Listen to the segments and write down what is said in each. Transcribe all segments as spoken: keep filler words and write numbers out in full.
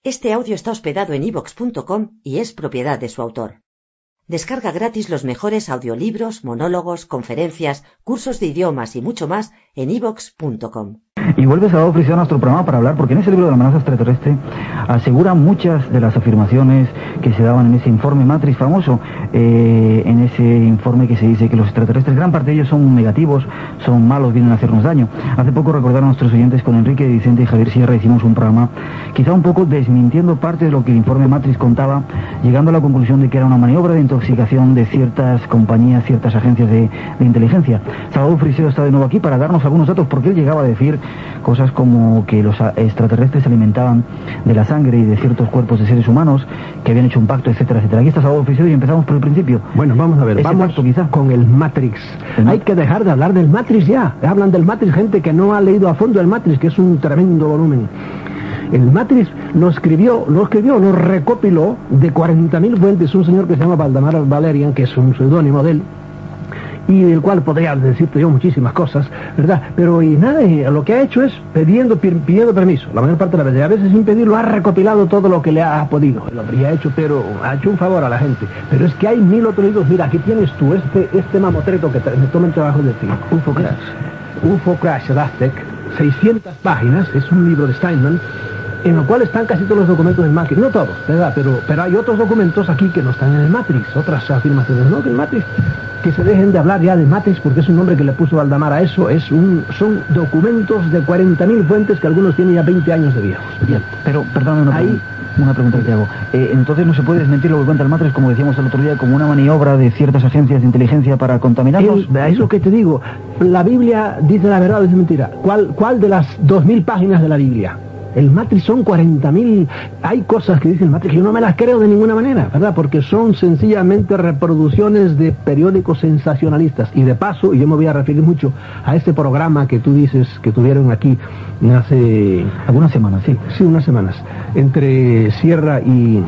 Este audio está hospedado en iVoox punto com y es propiedad de su autor. Descarga gratis los mejores audiolibros, monólogos, conferencias, cursos de idiomas y mucho más en iVoox punto com. Y vuelve Salvador Freixedo a nuestro programa para hablar, porque en ese libro de la amenaza extraterrestre asegura muchas de las afirmaciones que se daban en ese informe Matrix famoso, eh, en ese informe que se dice que los extraterrestres, gran parte de ellos son negativos, son malos, vienen a hacernos daño. Hace poco recordaron a nuestros oyentes con Enrique Vicente y Javier Sierra, hicimos un programa quizá un poco desmintiendo parte de lo que el informe Matrix contaba, llegando a la conclusión de que era una maniobra de intoxicación de ciertas compañías, ciertas agencias de, de inteligencia. Salvador Freixedo está de nuevo aquí para darnos algunos datos, porque él llegaba a decir cosas como que los extraterrestres se alimentaban de la sangre y de ciertos cuerpos de seres humanos, que habían hecho un pacto, etcétera, etcétera. Aquí está Salvador Freixedo y empezamos por el principio. Bueno, vamos a ver, Ese vamos pacto, quizá, con el Matrix. El Hay que dejar de hablar del Matrix ya. Hablan del Matrix gente que no ha leído a fondo el Matrix, que es un tremendo volumen. El Matrix lo escribió, lo escribió, lo recopiló de cuarenta mil fuentes un señor que se llama Valdemar Valerian, que es un seudónimo de él, y del cual podría decirte yo muchísimas cosas, ¿verdad? Pero y nada, y lo que ha hecho es pidiendo, pidiendo permiso, la mayor parte de las veces, a veces sin pedirlo, ha recopilado todo lo que le ha podido. Lo habría hecho, pero ha hecho un favor a la gente. Pero es que hay mil otros libros. Mira, aquí tienes tú este, este mamotreto que me toma el trabajo de ti, U F O Crash. U F O Crash Aztec, seiscientas páginas, es un libro de Steinman, en lo cual están casi todos los documentos del Matrix, no todos, ¿verdad? Pero, pero hay otros documentos aquí que no están en el Matrix, otras afirmaciones, no, que el Matrix, que se dejen de hablar ya de Matrix, porque es un nombre que le puso Valdemar a eso, es un, son documentos de cuarenta mil fuentes que algunos tienen ya veinte años de viejos. Bien, pero, perdóname una, Ahí, una pregunta que te hago. Eh, entonces no se puede desmentir lo que cuenta el Matrix, como decíamos el otro día, como una maniobra de ciertas agencias de inteligencia para contaminarnos. El, es lo que te digo, la Biblia dice la verdad o dice mentira. ¿Cuál, cuál de las dos mil páginas de la Biblia? El Matrix son cuarenta mil, hay cosas que dice el Matrix que yo no me las creo de ninguna manera, ¿verdad? Porque son sencillamente reproducciones de periódicos sensacionalistas. Y de paso, y yo me voy a referir mucho a este programa que tú dices que tuvieron aquí hace... algunas semanas, sí. Sí, unas semanas, entre Sierra y...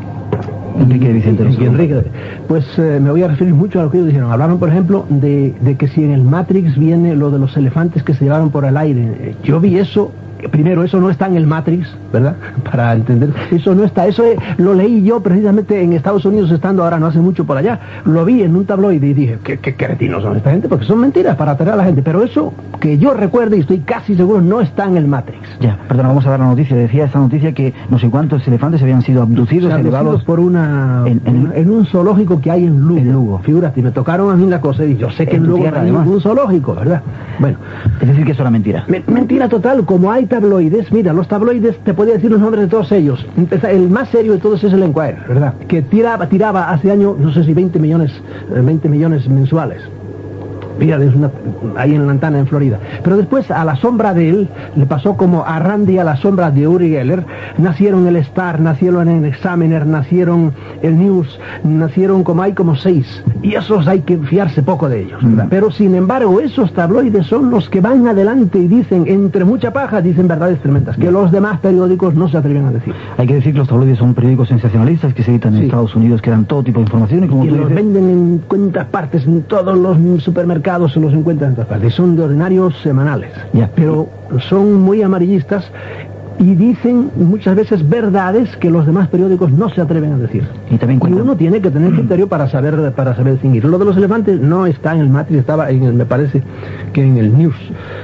Enrique Vicente. Y, y Enrique, pues eh, me voy a referir mucho a lo que ellos dijeron. Hablaron, por ejemplo, de, de que si en el Matrix viene lo de los elefantes que se llevaron por el aire. Yo vi eso. Primero, eso no está en el Matrix, ¿verdad? Para entender, eso no está, eso es, lo leí yo precisamente en Estados Unidos, estando ahora no hace mucho por allá, lo vi en un tabloide y dije, ¿qué, qué cretinos son esta gente? Porque son mentiras para atraer a la gente, pero eso, que yo recuerde y estoy casi seguro, no está en el Matrix. Ya, perdona, vamos a dar la noticia, decía esta noticia que no sé cuántos elefantes habían sido abducidos, elevados por una, en, en, en un zoológico que hay en Lugo. En Lugo. Figúrate, me tocaron a mí la cosa y yo sé que en, en Lugo hay un zoológico, ¿verdad? Bueno. Es decir, que eso era mentira. Me, mentira total, como hay tabloides, mira, los tabloides, te podía decir los nombres de todos ellos. El más serio de todos es el Enquirer, ¿verdad? Que tiraba, tiraba hace años, no sé si veinte millones, veinte millones mensuales. Mira, es una, ahí en Lantana, en Florida. Pero después, a la sombra de él, le pasó como a Randy a la sombra de Uri Geller. Nacieron el Star, nacieron el Examiner, nacieron el News, nacieron como hay como seis. Y esos hay que fiarse poco de ellos, ¿verdad? Mm. Pero, sin embargo, esos tabloides son los que van adelante y dicen, entre mucha paja, dicen verdades tremendas, que los demás periódicos no se atreven a decir. Hay que decir que los tabloides son periódicos sensacionalistas que se editan en sí. Estados Unidos, que dan todo tipo de información. Y, como y tú los dices, venden en cuentas partes, en todos los supermercados. Se los encuentran en todas partes, son de ordinarios semanales, ya, pero son muy amarillistas y dicen muchas veces verdades que los demás periódicos no se atreven a decir. Y, también y uno tiene que tener criterio para saber para saber distinguir. Lo de los elefantes no está en el Matrix, estaba en el, me parece que en el News.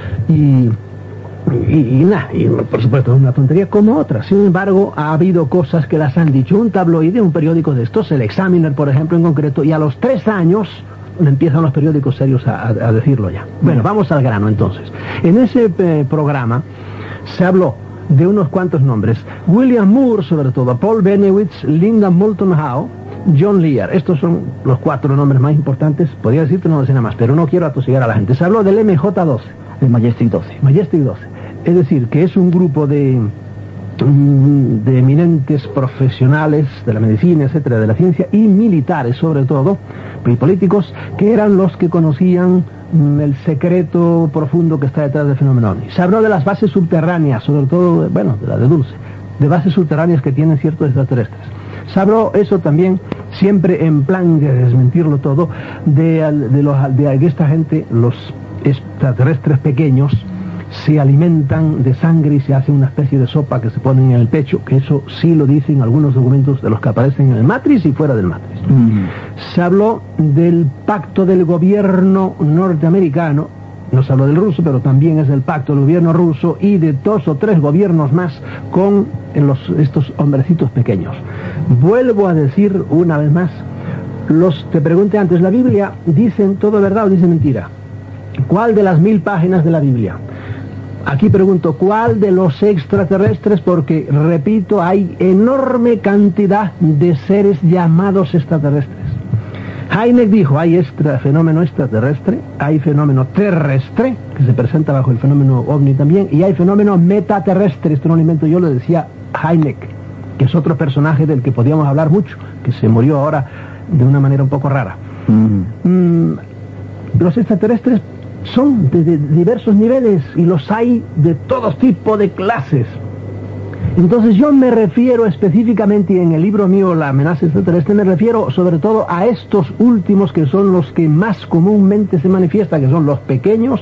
Y Y, y nada, y por supuesto es una tontería como otra. Sin embargo, ha habido cosas que las han dicho un tabloide, un periódico de estos, el Examiner, por ejemplo, en concreto, y a los tres años empiezan los periódicos serios a, a, a decirlo ya. Bueno, vamos al grano entonces. En ese eh, programa se habló de unos cuantos nombres. William Moore, sobre todo, Paul Benowitz, Linda Moulton Howe, John Lear. Estos son los cuatro nombres más importantes. Podría decirte una docena más, pero no quiero atosigar a la gente. Se habló del M J doce. El Majestic doce. Majestic doce. Es decir, que es un grupo de, de eminentes profesionales de la medicina, etcétera, de la ciencia, y militares sobre todo, y políticos, que eran los que conocían el secreto profundo que está detrás del fenómeno ovni. Se habló de las bases subterráneas, sobre todo, bueno, de la de Dulce, de bases subterráneas que tienen ciertos extraterrestres. Se habló eso también, siempre en plan de desmentirlo todo, de, de, los, de esta gente, los extraterrestres pequeños, se alimentan de sangre y se hace una especie de sopa que se ponen en el pecho, que eso sí lo dicen algunos documentos de los que aparecen en el Matrix y fuera del Matrix. Mm. Se habló del pacto del gobierno norteamericano, no se habló del ruso, pero también es el pacto del gobierno ruso y de dos o tres gobiernos más con los, estos hombrecitos pequeños. Vuelvo a decir una vez más, los te pregunté antes, ¿la Biblia dicen todo verdad o dice mentira? ¿Cuál de las mil páginas de la Biblia? Aquí pregunto, ¿cuál de los extraterrestres? Porque, repito, hay enorme cantidad de seres llamados extraterrestres. Heineck dijo, hay extra, fenómeno extraterrestre, hay fenómeno terrestre, que se presenta bajo el fenómeno ovni también, y hay fenómeno metaterrestre, esto no lo invento yo, lo decía Heineck, que es otro personaje del que podíamos hablar mucho, que se murió ahora de una manera un poco rara. Mm. Mm, los extraterrestres son de, de diversos niveles y los hay de todo tipo de clases. Entonces yo me refiero específicamente, y en el libro mío La amenaza extraterrestre, me refiero sobre todo a estos últimos que son los que más comúnmente se manifiestan, que son los pequeños,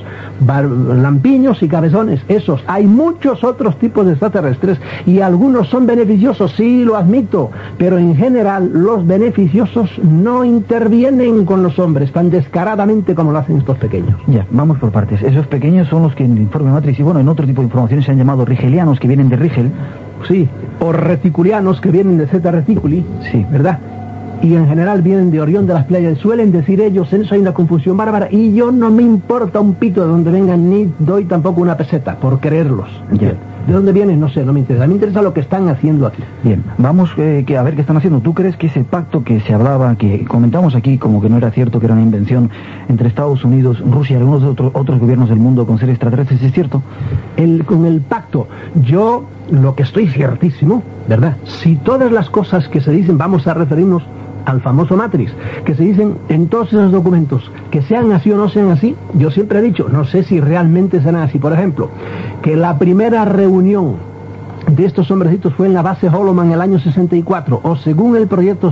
lampiños y cabezones. Esos, hay muchos otros tipos de extraterrestres y algunos son beneficiosos, sí, lo admito, pero en general los beneficiosos no intervienen con los hombres tan descaradamente como lo hacen estos pequeños. Ya, vamos por partes. Esos pequeños son los que en el informe Matrix y bueno, en otro tipo de informaciones se han llamado rigelianos, que vienen de Rigel. Sí, o reticulianos, que vienen de Zeta Reticuli, sí, ¿verdad? Y en general vienen de Orión de las Playas. Suelen decir ellos, en eso hay una confusión bárbara, y yo no me importa un pito de dónde vengan, ni doy tampoco una peseta por creerlos. Yeah. ¿De dónde vienen? No sé, no me interesa. Me interesa lo que están haciendo aquí. Bien, vamos eh, que a ver qué están haciendo. ¿Tú crees que ese pacto que se hablaba, que comentamos aquí como que no era cierto, que era una invención entre Estados Unidos, Rusia y algunos otros, otros gobiernos del mundo con seres extraterrestres, es cierto? El, con el pacto, yo lo que estoy ciertísimo, ¿verdad? Si todas las cosas que se dicen, vamos a referirnos al famoso Matrix, que se dicen en todos esos documentos, que sean así o no sean así, yo siempre he dicho, no sé si realmente serán así. Por ejemplo, que la primera reunión de estos hombrecitos fue en la base Holloman en el año sesenta y cuatro, o según el proyecto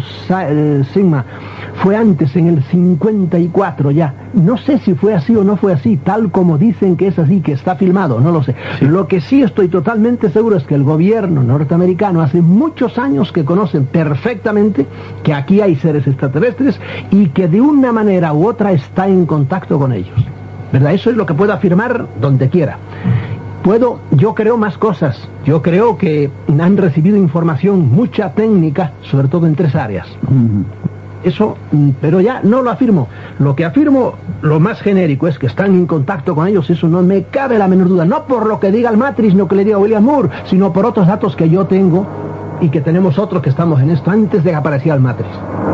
Sigma, fue antes, en el cincuenta y cuatro ya. No sé si fue así o no fue así, tal como dicen que es así, que está filmado, no lo sé. Sí. Lo que sí estoy totalmente seguro es que el gobierno norteamericano hace muchos años que conocen perfectamente que aquí hay seres extraterrestres y que de una manera u otra está en contacto con ellos, ¿verdad? Eso es lo que puedo afirmar donde quiera. Puedo, yo creo más cosas. Yo creo que han recibido información, mucha técnica, sobre todo en tres áreas. Uh-huh. Eso, pero ya no lo afirmo. Lo que afirmo, lo más genérico, es que están en contacto con ellos. Eso no me cabe la menor duda. No por lo que diga el Matrix, no que le diga William Moore, sino por otros datos que yo tengo y que tenemos otros que estamos en esto antes de que apareciera el Matrix.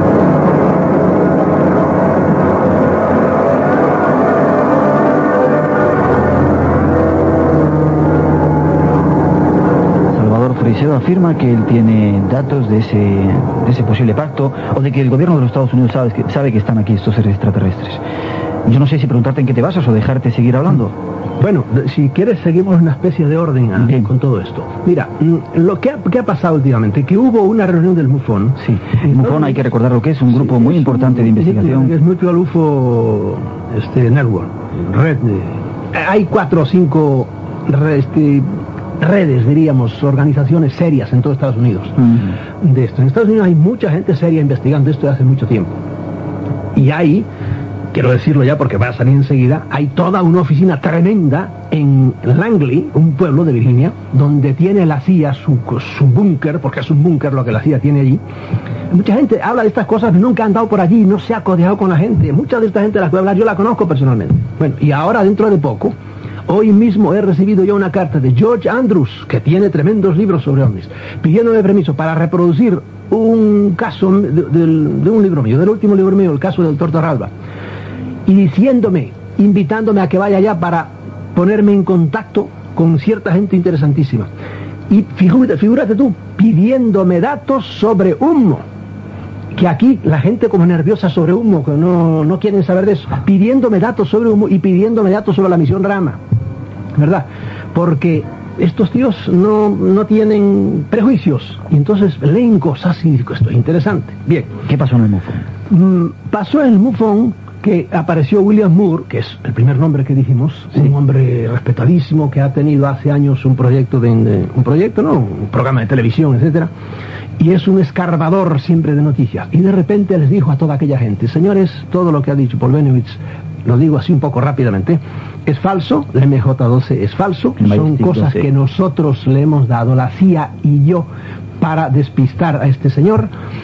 Freixedo afirma que él tiene datos de ese, de ese posible pacto, o de que el gobierno de los Estados Unidos sabe que, sabe que están aquí estos seres extraterrestres. Yo no sé si preguntarte en qué te basas o dejarte seguir hablando. Bueno, si quieres seguimos una especie de orden a, con todo esto. Mira, lo que ha, que ha pasado últimamente, que hubo una reunión del MUFON. Sí, el MUFON hay que recordar lo que es, un grupo sí, muy es importante un, de investigación. Es Mutual U F O este, Network, red. De, hay cuatro o cinco este, redes, diríamos, organizaciones serias en todo Estados Unidos uh-huh. de esto. En Estados Unidos hay mucha gente seria investigando esto desde hace mucho tiempo. Y hay, quiero decirlo ya porque va a salir enseguida, hay toda una oficina tremenda en Langley, un pueblo de Virginia, donde tiene la C I A su, su búnker, porque es un búnker lo que la C I A tiene allí. Mucha gente habla de estas cosas, nunca ha andado por allí, no se ha codeado con la gente. Mucha de esta gente de la que voy a hablar yo la conozco personalmente. Bueno, y ahora dentro de poco, hoy mismo he recibido yo una carta de George Andrews, que tiene tremendos libros sobre ovnis, pidiéndome permiso para reproducir un caso de, de, de un libro mío, del último libro mío, el caso del doctor Torralba, y diciéndome, invitándome a que vaya allá para ponerme en contacto con cierta gente interesantísima. Y figúrate, figúrate tú, pidiéndome datos sobre humo, que aquí la gente como nerviosa sobre humo, que no, no quieren saber de eso, pidiéndome datos sobre humo y pidiéndome datos sobre la misión Rama, ¿verdad? Porque estos tíos no, no tienen prejuicios, y entonces leen cosas y digo, esto es interesante. Bien. ¿Qué pasó en el MUFON? Mm, pasó en el MUFON que apareció William Moore, que es el primer nombre que dijimos, sí. Un hombre respetadísimo que ha tenido hace años un proyecto, de, de un proyecto, no, un programa de televisión, etcétera, y es un escarbador siempre de noticias. Y de repente les dijo a toda aquella gente, señores, todo lo que ha dicho Paul Bennewitz, lo digo así un poco rápidamente, es falso, la eme jota doce es falso, son cosas que nosotros le hemos dado, la C I A y yo, para despistar a este señor,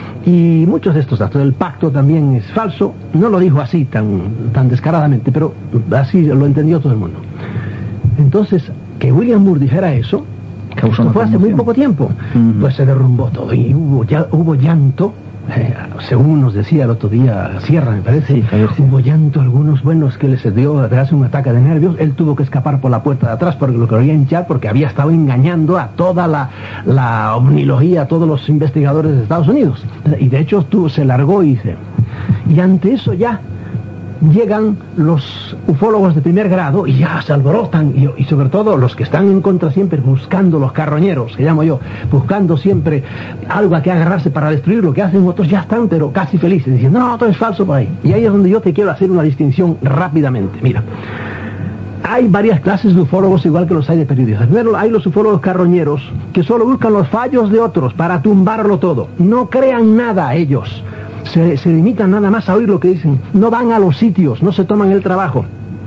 y muchos de estos datos, el pacto también es falso. No lo dijo así tan, tan descaradamente, pero así lo entendió todo el mundo. Entonces, que William Moore dijera eso, esto fue hace muy poco tiempo, uh-huh. Pues se derrumbó todo y hubo, ya, hubo llanto. Eh, según nos decía el otro día Sierra, me parece, sí, sí. Hubo llanto algunos buenos que les dio atrás un ataque de nervios. Él tuvo que escapar por la puerta de atrás porque lo quería hinchar, porque había estado engañando a toda la, la omnilogía, a todos los investigadores de Estados Unidos. Y de hecho tú, se largó y dice, y ante eso ya llegan los ufólogos de primer grado y ya se alborotan, y, y sobre todo los que están en contra siempre buscando, los carroñeros, que llamo yo, buscando siempre algo a que agarrarse para destruir lo que hacen otros, ya están pero casi felices, diciendo, no, todo es falso por ahí. Y ahí es donde yo te quiero hacer una distinción rápidamente. Mira, hay varias clases de ufólogos igual que los hay de periodistas. Primero hay los ufólogos carroñeros que solo buscan los fallos de otros para tumbarlo todo. No crean nada ellos. Se, se limitan nada más a oír lo que dicen, no van a los sitios, no se toman el trabajo,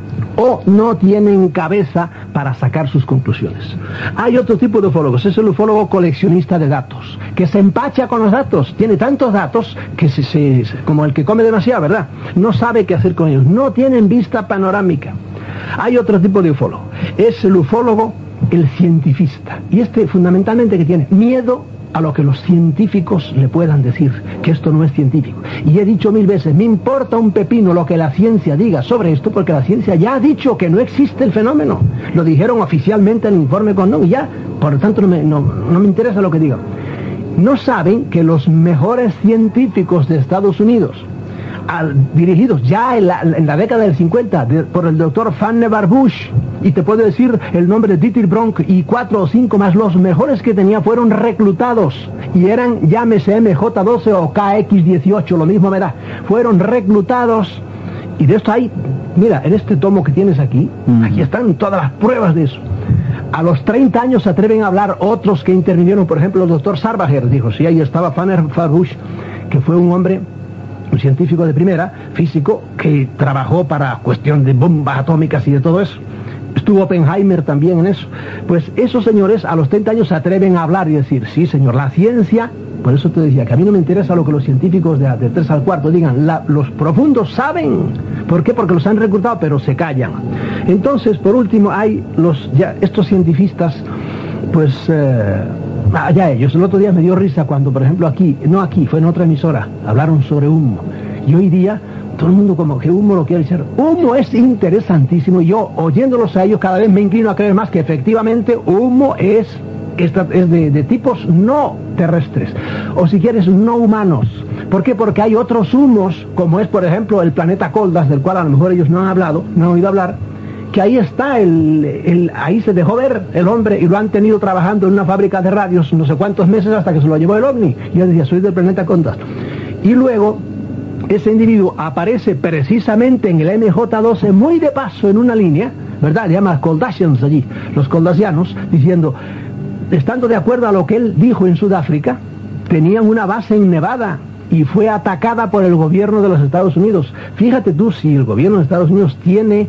o no tienen cabeza para sacar sus conclusiones. Hay otro tipo de ufólogos, es el ufólogo coleccionista de datos, que se empacha con los datos, tiene tantos datos que se, se, como el que come demasiado, ¿verdad? No sabe qué hacer con ellos, no tienen vista panorámica. Hay otro tipo de ufólogo, es el ufólogo, el cientifista, y este fundamentalmente que tiene miedo a lo que los científicos le puedan decir, que esto no es científico. Y he dicho mil veces, me importa un pepino lo que la ciencia diga sobre esto, porque la ciencia ya ha dicho que no existe el fenómeno. Lo dijeron oficialmente en el informe Condon y ya, por lo tanto no me, no, no me interesa lo que digan. No saben que los mejores científicos de Estados Unidos, al, dirigidos ya en la, en la década del cincuenta de, por el doctor Vannevar Bush, y te puedo decir el nombre de Dieter Bronk y cuatro o cinco más, los mejores que tenía fueron reclutados y eran, llámese eme jota doce o ka equis dieciocho, lo mismo me da, fueron reclutados. Y de esto hay, mira, en este tomo que tienes aquí, mm. aquí están todas las pruebas de eso. A los treinta años se atreven a hablar otros que intervinieron, por ejemplo el doctor Sarbacher dijo, sí, ahí estaba Vannevar Bush, que fue un hombre, un científico de primera, físico, que trabajó para cuestión de bombas atómicas y de todo eso. Estuvo Oppenheimer también en eso. Pues esos señores a los treinta años se atreven a hablar y decir, sí señor, la ciencia, por eso te decía que a mí no me interesa lo que los científicos de, de tres al cuarto digan, la, los profundos saben. ¿Por qué? Porque los han reclutado, pero se callan. Entonces, por último, hay los ya estos cientifistas, pues, eh, allá ellos. El otro día me dio risa cuando, por ejemplo, aquí, no aquí, fue en otra emisora, hablaron sobre humo. Y hoy día todo el mundo como que humo lo quiere decir. Humo es interesantísimo. Yo, oyéndolos a ellos, cada vez me inclino a creer más que efectivamente humo es, esta, es de, de tipos no terrestres. O si quieres, no humanos. ¿Por qué? Porque hay otros humos, como es, por ejemplo, el planeta Koldas, del cual a lo mejor ellos no han hablado, no han oído hablar, que ahí está, el, el, ahí se dejó ver el hombre y lo han tenido trabajando en una fábrica de radios no sé cuántos meses hasta que se lo llevó el ovni. Y yo decía, soy del planeta Koldas. Y luego ese individuo aparece precisamente en el eme jota doce muy de paso en una línea, ¿verdad? Le llama Koldasians allí, los koldasianos, diciendo, estando de acuerdo a lo que él dijo en Sudáfrica, tenían una base en Nevada y fue atacada por el gobierno de los Estados Unidos. Fíjate tú si el gobierno de Estados Unidos tiene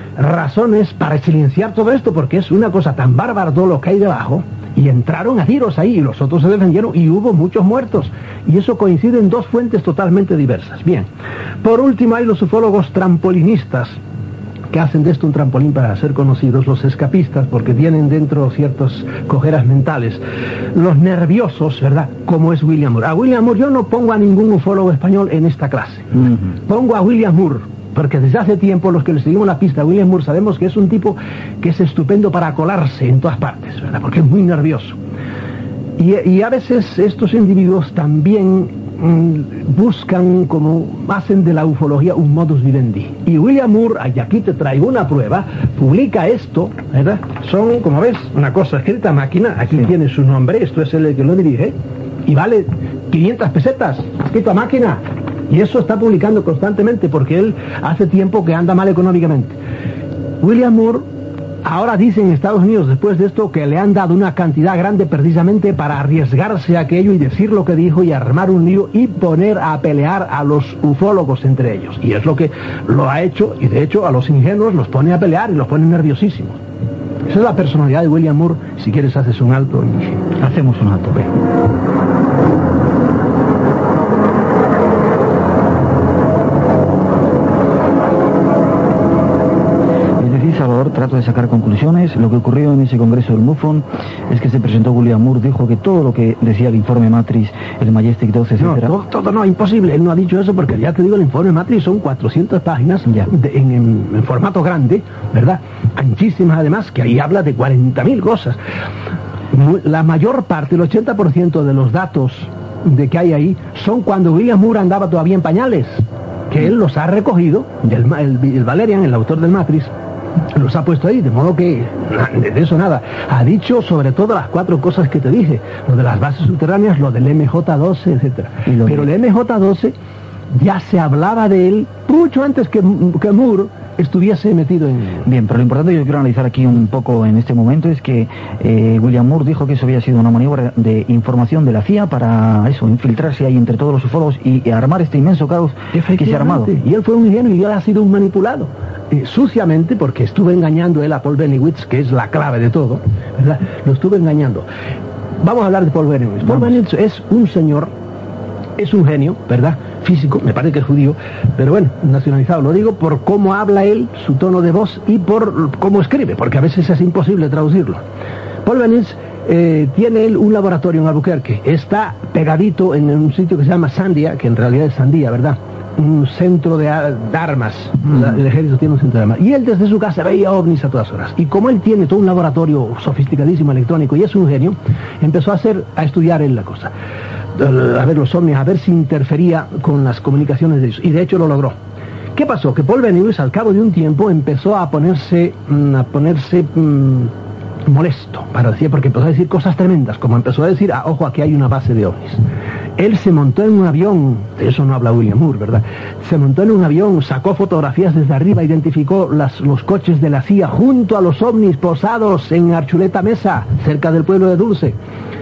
razones para silenciar todo esto, porque es una cosa tan bárbara todo lo que hay debajo. Y entraron a tiros ahí y los otros se defendieron y hubo muchos muertos. Y eso coincide en dos fuentes totalmente diversas. Bien, por último hay los ufólogos trampolinistas, que hacen de esto un trampolín para ser conocidos, los escapistas, porque tienen dentro ciertas cojeras mentales. Los nerviosos, ¿verdad? Como es William Moore. A William Moore yo no pongo a ningún ufólogo español en esta clase. Uh-huh. Pongo a William Moore, porque desde hace tiempo los que le seguimos la pista a William Moore sabemos que es un tipo que es estupendo para colarse en todas partes, ¿verdad? Porque es muy nervioso. Y, y a veces estos individuos también mmm, buscan, como hacen de la ufología un modus vivendi. Y William Moore, y aquí te traigo una prueba, publica esto, ¿verdad? Son, como ves, una cosa escrita a máquina, aquí sí. Tiene su nombre, esto es el que lo dirige, y vale quinientas pesetas, escrito a máquina. Y eso está publicando constantemente porque él hace tiempo que anda mal económicamente. William Moore ahora dice en Estados Unidos, después de esto, que le han dado una cantidad grande precisamente para arriesgarse a aquello y decir lo que dijo y armar un lío y poner a pelear a los ufólogos entre ellos. Y es lo que lo ha hecho, y de hecho a los ingenuos los pone a pelear y los pone nerviosísimos. Esa es la personalidad de William Moore. Si quieres haces un alto. Y... hacemos un alto. Ve. Salvador, trato de sacar conclusiones. Lo que ocurrió en ese congreso del MUFON es que se presentó William Moore, dijo que todo lo que decía el informe Matrix, el Majestic doce, etcétera. No, todo, todo no, imposible. Él no ha dicho eso porque ya te digo, el informe Matrix son cuatrocientas páginas ya. De, en, en, en formato grande, ¿verdad? Anchísimas además, que ahí habla de cuarenta mil cosas. La mayor parte, el ochenta por ciento de los datos de que hay ahí son cuando William Moore andaba todavía en pañales, que él los ha recogido, el, el, el Valerian, el autor del Matrix, los ha puesto ahí, de modo que de eso nada. Ha dicho sobre todo las cuatro cosas que te dije, lo de las bases subterráneas, lo del M J doce, etcétera. Pero el M J doce ya se hablaba de él mucho antes que, que Moore estuviese metido en... Bien, pero lo importante que yo quiero analizar aquí un poco en este momento es que eh, William Moore dijo que eso había sido una maniobra de información de la C I A para eso, infiltrarse ahí entre todos los ufólogos y, y armar este inmenso caos que se ha armado. Y él fue un ingenuo y él ha sido un manipulado. Eh, suciamente, porque estuvo engañando él a Paul Bennewitz, que es la clave de todo, ¿verdad? Lo estuvo engañando. Vamos a hablar de Paul Bennewitz. Paul Bennewitz es un señor, es un genio, ¿verdad? Físico, me parece que es judío, pero bueno, nacionalizado. Lo digo por cómo habla él, su tono de voz y por cómo escribe, porque a veces es imposible traducirlo. Paul Bennewitz eh, tiene él un laboratorio en Albuquerque, está pegadito en un sitio que se llama Sandia, que en realidad es Sandía, ¿verdad? Un centro de, de armas, mm. El ejército tiene un centro de armas, y él desde su casa veía ovnis a todas horas, y como él tiene todo un laboratorio sofisticadísimo electrónico y es un genio, empezó a hacer, a estudiar él la cosa, a ver los ovnis, a ver si interfería con las comunicaciones de ellos, y de hecho lo logró. ¿Qué pasó? Que Paul Bennewitz al cabo de un tiempo empezó a ponerse, a ponerse mmm, molesto, para decir, porque empezó a decir cosas tremendas, como empezó a decir, ah, ojo, aquí hay una base de ovnis. Él se montó en un avión, de eso no habla William Moore, ¿verdad? Se montó en un avión, sacó fotografías desde arriba, identificó las, los coches de la C I A junto a los ovnis posados en Archuleta Mesa, cerca del pueblo de Dulce.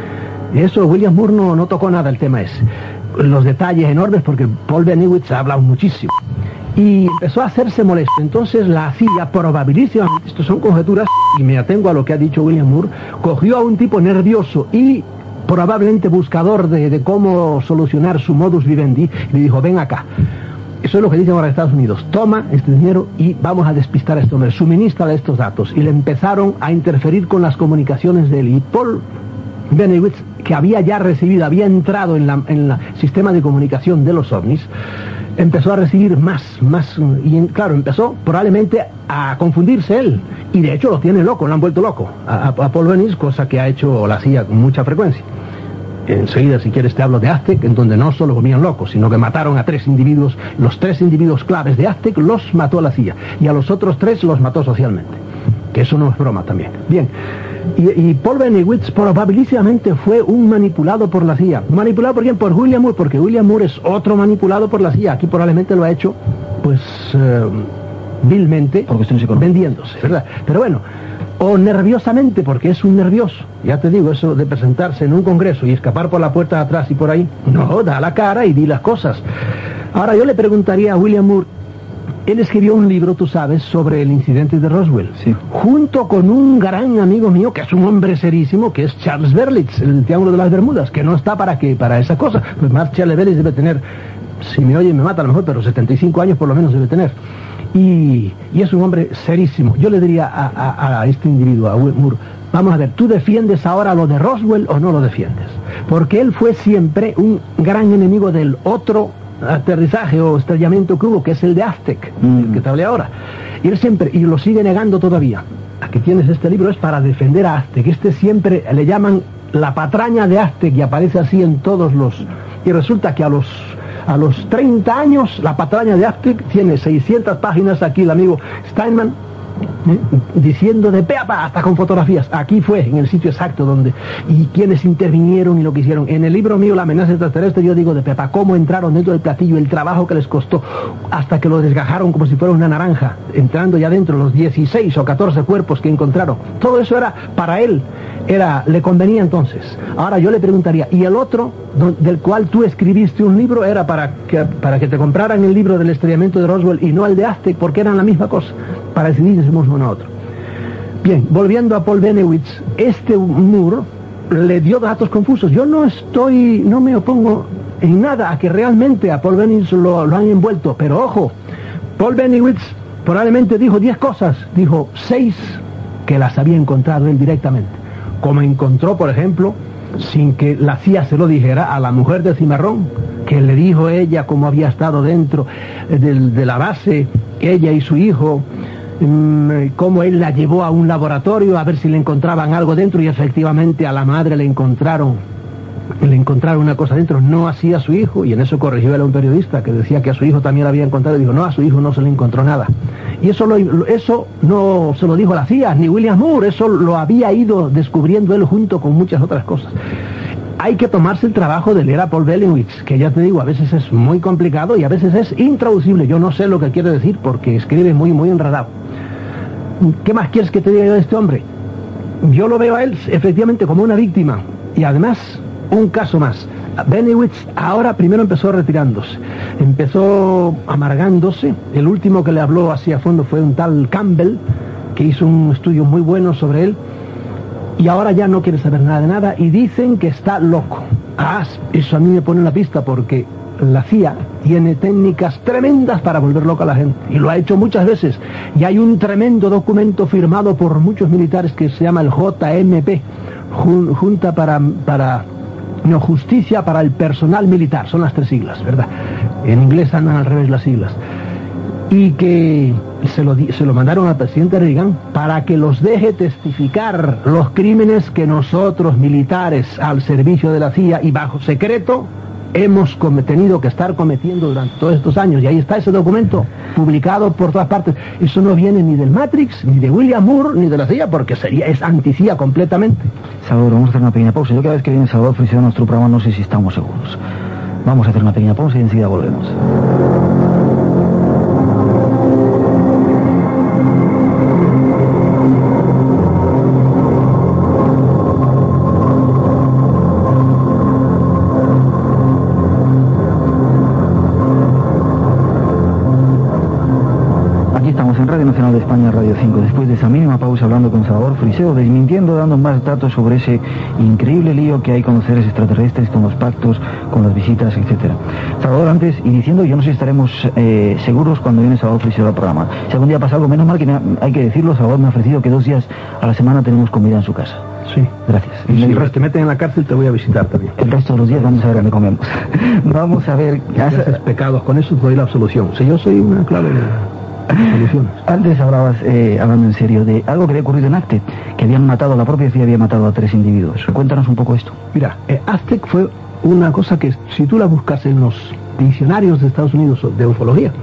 Eso William Moore no, no tocó nada el tema ese. Los detalles enormes, porque Paul Bennewitz ha hablado muchísimo. Y empezó a hacerse molesto. Entonces la C I A probabilísimamente, esto son conjeturas, y me atengo a lo que ha dicho William Moore, cogió a un tipo nervioso y probablemente buscador de, de cómo solucionar su modus vivendi, y le dijo, ven acá. Eso es lo que dicen ahora Estados Unidos. Toma este dinero y vamos a despistar a este hombre. Suministra estos datos. Y le empezaron a interferir con las comunicaciones de él. Y Paul Bennewitz, que había ya recibido, había entrado en la, en la sistema de comunicación de los ovnis, empezó a recibir más, más, y en, claro, empezó probablemente a confundirse él, y de hecho lo tiene loco, lo han vuelto loco a, a Paul Bennewitz, cosa que ha hecho la C I A con mucha frecuencia. Enseguida, si quieres, te hablo de Aztec, en donde no solo comían locos, sino que mataron a tres individuos, los tres individuos claves de Aztec los mató la C I A, y a los otros tres los mató socialmente, que eso no es broma también. Bien. Y, y Paul Bennewitz probabilísimamente fue un manipulado por la C I A. ¿Manipulado por quién? Por William Moore, porque William Moore es otro manipulado por la C I A. Aquí probablemente lo ha hecho, pues, eh, vilmente, vendiéndose, ¿verdad? Pero bueno, o nerviosamente, porque es un nervioso. Ya te digo, eso de presentarse en un congreso y escapar por la puerta de atrás y por ahí, no, da la cara y di las cosas. Ahora yo le preguntaría a William Moore, él escribió un libro, tú sabes, sobre el incidente de Roswell, sí, junto con un gran amigo mío, que es un hombre serísimo, que es Charles Berlitz, el Triángulo de las Bermudas, que no está para qué, para esa cosa. Pues más Charles Berlitz debe tener, si me oye me mata a lo mejor, pero setenta y cinco años por lo menos debe tener. Y, y es un hombre serísimo. Yo le diría a, a, a este individuo, a Will Moore, vamos a ver, ¿tú defiendes ahora lo de Roswell o no lo defiendes? Porque él fue siempre un gran enemigo del otro aterrizaje o estrellamiento que hubo, que es el de Aztec, mm. el que te hablé ahora. Y él siempre, y lo sigue negando todavía. Aquí tienes este libro, es para defender a Aztec. Este siempre le llaman la patraña de Aztec y aparece así en todos los... Y resulta que a los, a los treinta años, la patraña de Aztec tiene seiscientas páginas, aquí el amigo Steinman, ¿eh? Diciendo de pe a pa, hasta con fotografías. Aquí fue, en el sitio exacto donde, y quienes intervinieron y lo que hicieron. En el libro mío, La amenaza extraterrestre, yo digo de pe a pa, cómo entraron dentro del platillo, el trabajo que les costó, hasta que lo desgajaron como si fuera una naranja, entrando ya dentro los dieciséis o catorce cuerpos que encontraron. Todo eso era, para él, era, le convenía entonces. Ahora yo le preguntaría, ¿y el otro, del cual tú escribiste un libro, era para que, para que te compraran el libro del estrellamiento de Roswell y no el de Aztec, porque eran la misma cosa, para decidir si somos uno a otro? Bien, volviendo a Paul Bennewitz, este Moore le dio datos confusos. Yo no estoy, no me opongo en nada a que realmente a Paul Bennewitz lo, lo han envuelto, pero ojo, Paul Bennewitz probablemente dijo diez cosas, dijo seis que las había encontrado él directamente, como encontró, por ejemplo, sin que la C I A se lo dijera, a la mujer de Cimarrón, que le dijo ella cómo había estado dentro de, de la base, ella y su hijo, mmm, cómo él la llevó a un laboratorio a ver si le encontraban algo dentro, y efectivamente a la madre le encontraron, le encontraron una cosa dentro, no así a su hijo, y en eso corrigió él a un periodista que decía que a su hijo también la había encontrado, y dijo, no, a su hijo no se le encontró nada. Y eso, lo, eso no se lo dijo la C I A, ni William Moore, eso lo había ido descubriendo él junto con muchas otras cosas. Hay que tomarse el trabajo de leer a Paul Bennewitz, que ya te digo, a veces es muy complicado y a veces es intraducible. Yo no sé lo que quiere decir porque escribe muy, muy enredado. ¿Qué más quieres que te diga yo de este hombre? Yo lo veo a él efectivamente como una víctima, y además un caso más. Bennewitz ahora primero empezó retirándose, empezó amargándose. El último que le habló así a fondo fue un tal Campbell, que hizo un estudio muy bueno sobre él, y ahora ya no quiere saber nada de nada, y dicen que está loco. Ah, eso a mí me pone en la pista, porque la C I A tiene técnicas tremendas para volver loca a la gente, y lo ha hecho muchas veces, y hay un tremendo documento firmado por muchos militares que se llama el J M P, Junta para... para No, Justicia para el Personal Militar, son las tres siglas, ¿verdad? En inglés andan al revés las siglas. Y que se lo, se lo mandaron al presidente Reagan para que los deje testificar los crímenes que nosotros, militares, al servicio de la C I A y bajo secreto, hemos tenido que estar cometiendo durante todos estos años. Y ahí está ese documento, publicado por todas partes. Eso no viene ni del Matrix, ni de William Moore, ni de la C I A, porque sería, es anti-C I A completamente. Salvador, vamos a hacer una pequeña pausa. Yo cada vez que viene Salvador Freixedo a nuestro programa no sé si estamos seguros. Vamos a hacer una pequeña pausa y enseguida volvemos. Radio Nacional de España, Radio cinco, después de esa mínima pausa hablando con Salvador Freixedo, desmintiendo, dando más datos sobre ese increíble lío que hay con los seres extraterrestres, con los pactos, con las visitas, etcétera. Salvador, antes, y diciendo, yo no sé si estaremos eh, seguros cuando viene Salvador Freixedo al programa. Si algún día pasa algo, menos mal que me ha, hay que decirlo, Salvador me ha ofrecido que dos días a la semana tenemos comida en su casa. Sí. Gracias. Y si te meten en la cárcel te voy a visitar también. El resto de los días vamos a ver dónde comemos. Vamos a ver... Si haces pecados, con eso te doy la absolución. Si yo soy una clave de... soluciones. Antes hablabas, eh, hablando en serio, de algo que había ocurrido en Aztec, que habían matado, la propia C I A había matado a tres individuos. Cuéntanos un poco esto. Mira, eh, Aztec fue una cosa que, si tú la buscas en los diccionarios de Estados Unidos de ufología,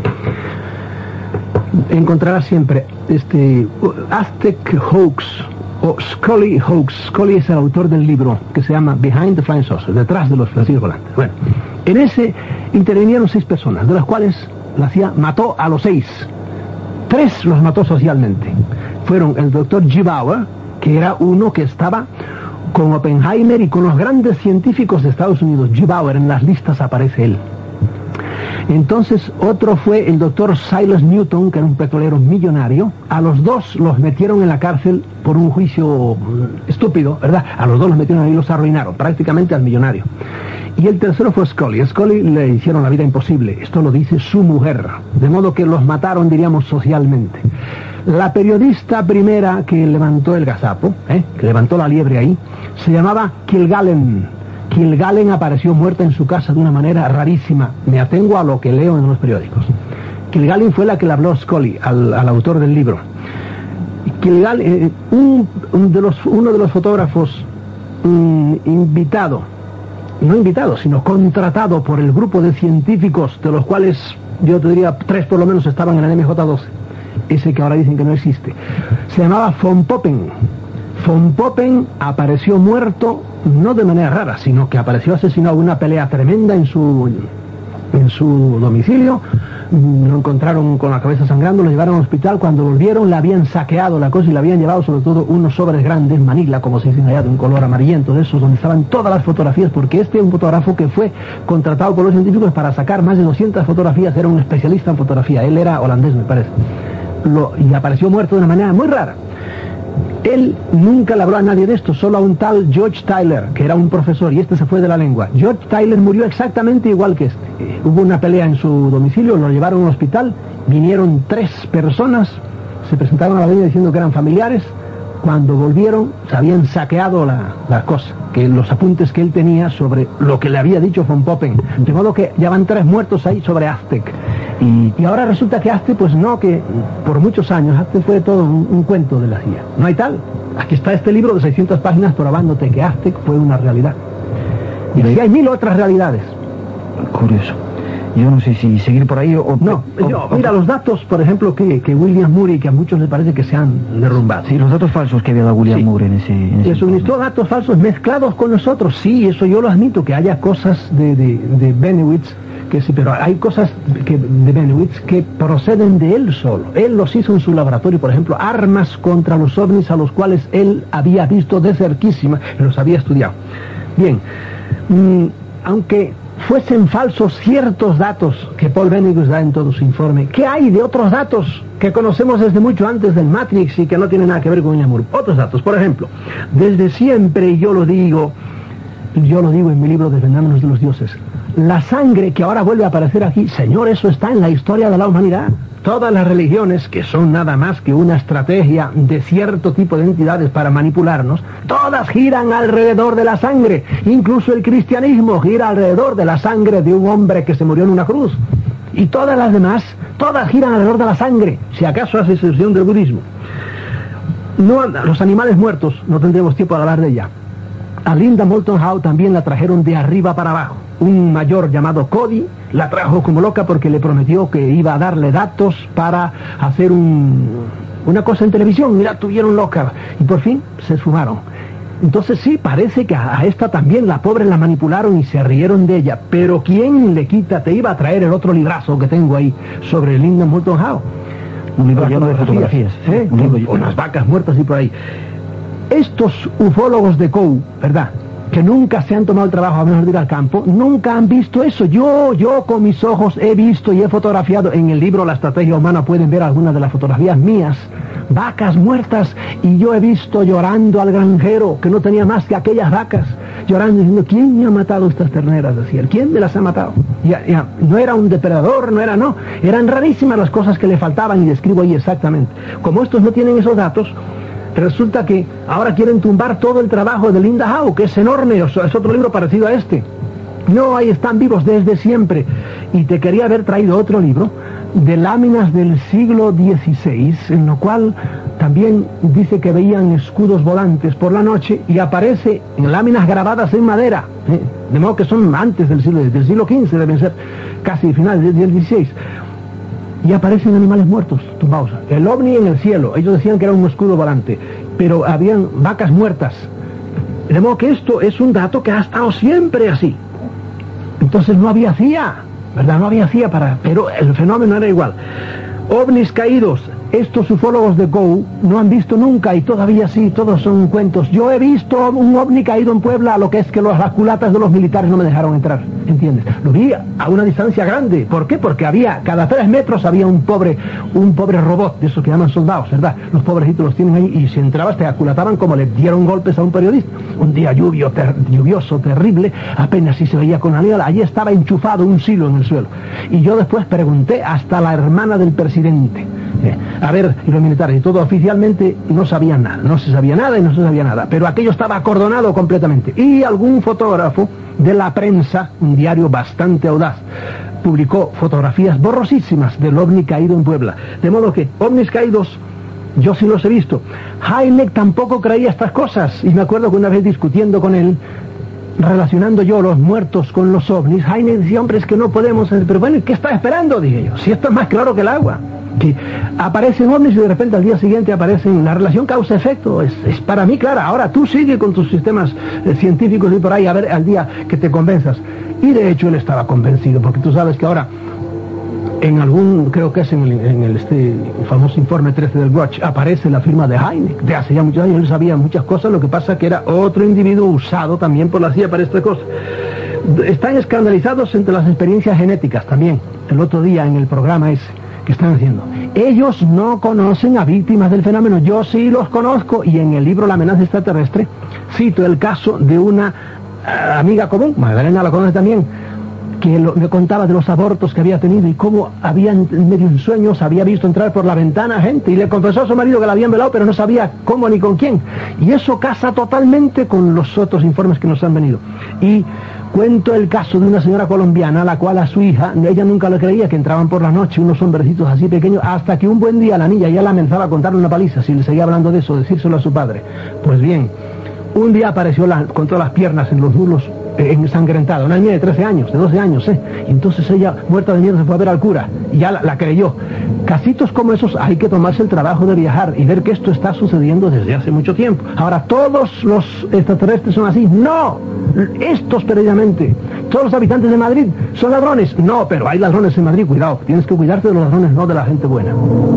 encontrarás siempre este Aztec Hoax o Scully Hoax. Scully es el autor del libro que se llama Behind the Flying Saucers, detrás de los platillos volantes. Bueno, en ese intervinieron seis personas, de las cuales la C I A mató a los seis. Tres los mató socialmente. Fueron el doctor G. Bauer, que era uno que estaba con Oppenheimer y con los grandes científicos de Estados Unidos. G. Bauer, en las listas aparece él. Entonces, otro fue el doctor Silas Newton, que era un petrolero millonario. A los dos los metieron en la cárcel por un juicio estúpido, ¿verdad? A los dos los metieron ahí y los arruinaron, prácticamente al millonario. Y el tercero fue Scully. A Scully le hicieron la vida imposible. Esto lo dice su mujer. De modo que los mataron, diríamos, socialmente. La periodista primera que levantó el gazapo, ¿eh? que levantó la liebre ahí, se llamaba Kilgallen. Kilgallen apareció muerta en su casa de una manera rarísima. Me atengo a lo que leo en los periódicos. Kilgallen fue la que le habló a Scully, al, al autor del libro. Kilgallen, eh, un, un de los, uno de los fotógrafos um, invitado, no invitado, sino contratado por el grupo de científicos, de los cuales yo te diría tres por lo menos estaban en el M J doce, ese que ahora dicen que no existe. Se llamaba von Poppen. Von Poppen apareció muerto, no de manera rara, sino que apareció asesinado en una pelea tremenda en su, en su domicilio. Lo encontraron con la cabeza sangrando, lo llevaron al hospital. Cuando volvieron le habían saqueado la cosa y le habían llevado sobre todo unos sobres grandes, manila, como se dice allá, de un color amarillento, de esos donde estaban todas las fotografías, porque este es un fotógrafo que fue contratado por los científicos para sacar más de doscientas fotografías, era un especialista en fotografía, él era holandés me parece. Lo, y apareció muerto de una manera muy rara. Él nunca le habló a nadie de esto, solo a un tal George Tyler, que era un profesor, y este se fue de la lengua. George Tyler murió exactamente igual que este. Eh, hubo una pelea en su domicilio, lo llevaron a un hospital, vinieron tres personas, se presentaron a la línea diciendo que eran familiares. Cuando volvieron, se habían saqueado la, la cosa, que los apuntes que él tenía sobre lo que le había dicho von Poppen. De modo que ya van tres muertos ahí sobre Aztec. Y, y ahora resulta que Aztec, pues no, que por muchos años Aztec fue todo un, un cuento de la C I A. No hay tal. Aquí está este libro de seiscientas páginas probándote que Aztec fue una realidad. Y así hay mil otras realidades. Curioso. Yo no sé si seguir por ahí o... No, o, yo, o, mira, los datos, por ejemplo, que, que William Murray, que a muchos les parece que se han derrumbado. Sí, los datos falsos que había dado William Sí. Murray en ese... En ese Le suministró datos falsos mezclados con nosotros. Sí, eso yo lo admito, que haya cosas de, de, de Benowitz, que sí, pero hay cosas que, de Benowitz que proceden de él solo. Él los hizo en su laboratorio, por ejemplo, armas contra los ovnis a los cuales él había visto de cerquísima, los había estudiado. Bien, mmm, aunque fuesen falsos ciertos datos que Paul Benowitz da en todo su informe, ¿qué hay de otros datos que conocemos desde mucho antes del Matrix y que no tienen nada que ver con William Murray? Otros datos, por ejemplo, desde siempre, y yo lo digo, yo lo digo en mi libro Desvendándonos de los Dioses, la sangre que ahora vuelve a aparecer aquí, señor, eso está en la historia de la humanidad. Todas las religiones, que son nada más que una estrategia de cierto tipo de entidades para manipularnos, todas giran alrededor de la sangre. Incluso el cristianismo gira alrededor de la sangre de un hombre que se murió en una cruz. Y todas las demás, todas giran alrededor de la sangre, si acaso hace excepción del budismo. No, los animales muertos, no tendremos tiempo de hablar de ella. A Linda Moulton Howe también la trajeron de arriba para abajo. Un mayor llamado Cody la trajo como loca porque le prometió que iba a darle datos para hacer un, una cosa en televisión. Mira, tuvieron loca. Y por fin se esfumaron. Entonces sí, parece que a esta también la pobre la manipularon y se rieron de ella. Pero ¿quién le quita? Te iba a traer el otro librazo que tengo ahí sobre Linda Moulton Howe. Un libro lleno de fotografías. ¿Eh? Un libro, unas vacas muertas y por ahí. Estos ufólogos de Coe, ¿verdad?, que nunca se han tomado el trabajo a menos de ir al campo, nunca han visto eso. Yo, yo con mis ojos he visto y he fotografiado. En el libro La Estrategia Humana pueden ver algunas de las fotografías mías. Vacas muertas, y yo he visto llorando al granjero que no tenía más que aquellas vacas, llorando diciendo, ¿quién me ha matado estas terneras? Decía él, ¿quién me las ha matado? Ya, ya, no era un depredador, no era, no. Eran rarísimas las cosas que le faltaban y describo ahí exactamente. Como estos no tienen esos datos, resulta que ahora quieren tumbar todo el trabajo de Linda Howe, que es enorme, es otro libro parecido a este. No, ahí están vivos desde siempre. Y te quería haber traído otro libro de láminas del siglo dieciséis, en lo cual también dice que veían escudos volantes por la noche y aparece en láminas grabadas en madera, ¿eh? De modo que son antes del siglo, del siglo quince, deben ser casi finales del dieciséis. Y aparecen animales muertos, tumbados. El ovni en el cielo, ellos decían que era un escudo volante, pero habían vacas muertas. De modo que esto es un dato que ha estado siempre así. Entonces no había C I A, ¿verdad? No había C I A para... pero el fenómeno era igual. Ovnis caídos, estos ufólogos de Coe no han visto nunca, y todavía sí, todos son cuentos. Yo he visto un ovni caído en Puebla, lo que es que las culatas de los militares no me dejaron entrar, ¿entiendes? Lo vi a una distancia grande. ¿Por qué? Porque había, cada tres metros había un pobre, un pobre robot, de esos que llaman soldados, ¿verdad? Los pobrecitos los tienen ahí, y si entrabas te aculataban como le dieron golpes a un periodista. Un día lluvio, ter, lluvioso, terrible, apenas si se veía con la niebla, allí estaba enchufado un silo en el suelo. Y yo después pregunté hasta la hermana del presidente, eh, a ver, y los militares y todo, oficialmente no sabían nada, no se sabía nada y no se sabía nada, pero aquello estaba acordonado completamente. Y algún fotógrafo de la prensa, un diario bastante audaz, publicó fotografías borrosísimas del ovni caído en Puebla. De modo que ovnis caídos, yo sí los he visto. Heineck tampoco creía estas cosas, y me acuerdo que una vez discutiendo con él, relacionando yo los muertos con los ovnis, Heineck decía, hombre, es que no podemos... Pero bueno, ¿qué está esperando? Dije yo, si esto es más claro que el agua. que aparecen ovnis y de repente al día siguiente aparecen, la relación causa-efecto es, es para mí clara. Ahora tú sigue con tus sistemas eh, científicos y por ahí a ver al día que te convenzas. Y de hecho él estaba convencido, porque tú sabes que ahora en algún, creo que es en el, en el este famoso informe trece del Watch, aparece la firma de Hynek, de hace ya muchos años. Él sabía muchas cosas, lo que pasa que era otro individuo usado también por la C I A para esta cosa. Están escandalizados entre las experiencias genéticas también, el otro día en el programa ese que están haciendo. Ellos no conocen a víctimas del fenómeno, yo sí los conozco, y en el libro La amenaza extraterrestre cito el caso de una uh, amiga común, Magdalena la conoce también, que lo, me contaba de los abortos que había tenido y cómo había en medio en sueños había visto entrar por la ventana gente, y le confesó a su marido que la habían velado, pero no sabía cómo ni con quién, y eso casa totalmente con los otros informes que nos han venido. Y cuento el caso de una señora colombiana a la cual a su hija, ella nunca le creía que entraban por la noche unos hombrecitos así pequeños, hasta que un buen día la niña ya la amenazaba a contarle una paliza si le seguía hablando de eso, decírselo a su padre. Pues bien, un día apareció la, con todas las piernas en los muslos eh, ensangrentada, una niña de trece años, de doce años, ¿eh? Y entonces ella, muerta de miedo, se fue a ver al cura y ya la, la creyó. Casitos como esos hay que tomarse el trabajo de viajar y ver que esto está sucediendo desde hace mucho tiempo. Ahora, ¿todos los extraterrestres son así? ¡No! Estos precisamente. ¿Todos los habitantes de Madrid son ladrones? No, pero hay ladrones en Madrid, cuidado. Tienes que cuidarte de los ladrones, no de la gente buena.